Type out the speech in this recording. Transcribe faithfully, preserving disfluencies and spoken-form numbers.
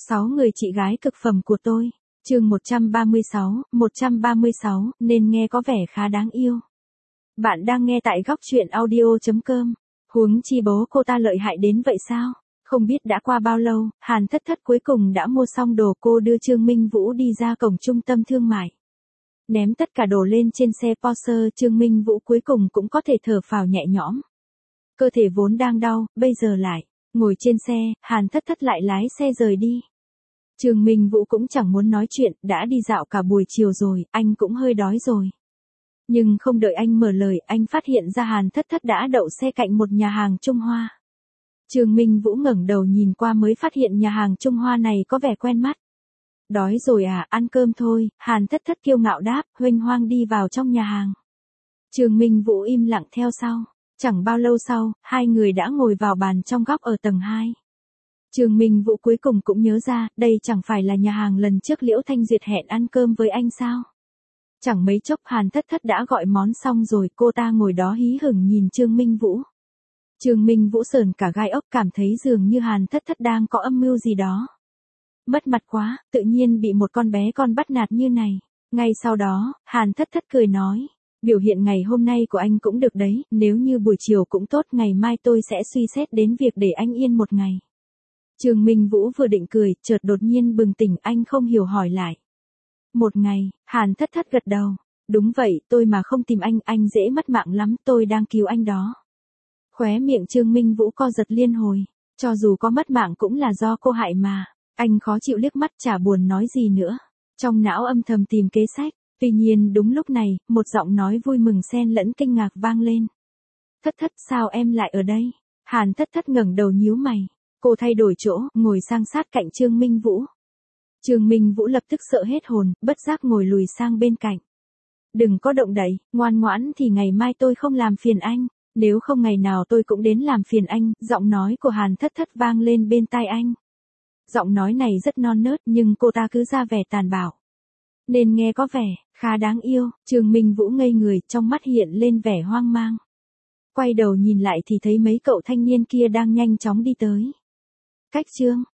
Sáu người chị gái cực phẩm của tôi. Chương một trăm ba mươi sáu, một trăm ba mươi sáu, nên nghe có vẻ khá đáng yêu. Bạn đang nghe tại góc truyện audio chấm com. Huống chi bố cô ta lợi hại đến vậy sao? Không biết đã qua bao lâu, Hàn Thất Thất cuối cùng đã mua xong đồ, cô đưa Trương Minh Vũ đi ra cổng trung tâm thương mại. Ném tất cả đồ lên trên xe Porsche, Trương Minh Vũ cuối cùng cũng có thể thở phào nhẹ nhõm. Cơ thể vốn đang đau, bây giờ lại ngồi trên xe, Hàn Thất Thất lại lái xe rời đi. Trương Minh Vũ cũng chẳng muốn nói chuyện, đã đi dạo cả buổi chiều rồi, anh cũng hơi đói rồi. Nhưng không đợi anh mở lời, anh phát hiện ra Hàn Thất Thất đã đậu xe cạnh một nhà hàng Trung Hoa. Trương Minh Vũ ngẩng đầu nhìn qua mới phát hiện nhà hàng Trung Hoa này có vẻ quen mắt. Đói rồi à, ăn cơm thôi, Hàn Thất Thất kiêu ngạo đáp, huênh hoang đi vào trong nhà hàng. Trương Minh Vũ im lặng theo sau. Chẳng bao lâu sau, hai người đã ngồi vào bàn trong góc ở tầng hai. Trương Minh Vũ cuối cùng cũng nhớ ra, đây chẳng phải là nhà hàng lần trước Liễu Thanh Duyệt hẹn ăn cơm với anh sao? Chẳng mấy chốc Hàn Thất Thất đã gọi món xong rồi, cô ta ngồi đó hí hửng nhìn Trương Minh Vũ. Trương Minh Vũ sờn cả gai ốc, cảm thấy dường như Hàn Thất Thất đang có âm mưu gì đó. Mất mặt quá, tự nhiên bị một con bé con bắt nạt như này. Ngay sau đó, Hàn Thất Thất cười nói. Biểu hiện ngày hôm nay của anh cũng được đấy, nếu như buổi chiều cũng tốt, ngày mai tôi sẽ suy xét đến việc để anh yên một ngày. Trương Minh Vũ vừa định cười, chợt đột nhiên bừng tỉnh, anh không hiểu hỏi lại. Một ngày, Hàn Thất Thất gật đầu. Đúng vậy, tôi mà không tìm anh, anh dễ mất mạng lắm, tôi đang cứu anh đó. Khóe miệng Trương Minh Vũ co giật liên hồi. Cho dù có mất mạng cũng là do cô hại mà. Anh khó chịu liếc mắt, chả buồn nói gì nữa. Trong não âm thầm tìm kế sách. Tuy nhiên đúng lúc này, một giọng nói vui mừng xen lẫn kinh ngạc vang lên. Thất Thất, sao em lại ở đây? Hàn Thất Thất ngẩng đầu nhíu mày. Cô thay đổi chỗ, ngồi sang sát cạnh Trương Minh Vũ. Trương Minh Vũ lập tức sợ hết hồn, bất giác ngồi lùi sang bên cạnh. Đừng có động đậy, ngoan ngoãn thì ngày mai tôi không làm phiền anh, nếu không ngày nào tôi cũng đến làm phiền anh. Giọng nói của Hàn Thất Thất vang lên bên tai anh. Giọng nói này rất non nớt nhưng cô ta cứ ra vẻ tàn bạo. Nên nghe có vẻ khá đáng yêu. Trương Minh Vũ ngây người, trong mắt hiện lên vẻ hoang mang. Quay đầu nhìn lại thì thấy mấy cậu thanh niên kia đang nhanh chóng đi tới. Cách Trương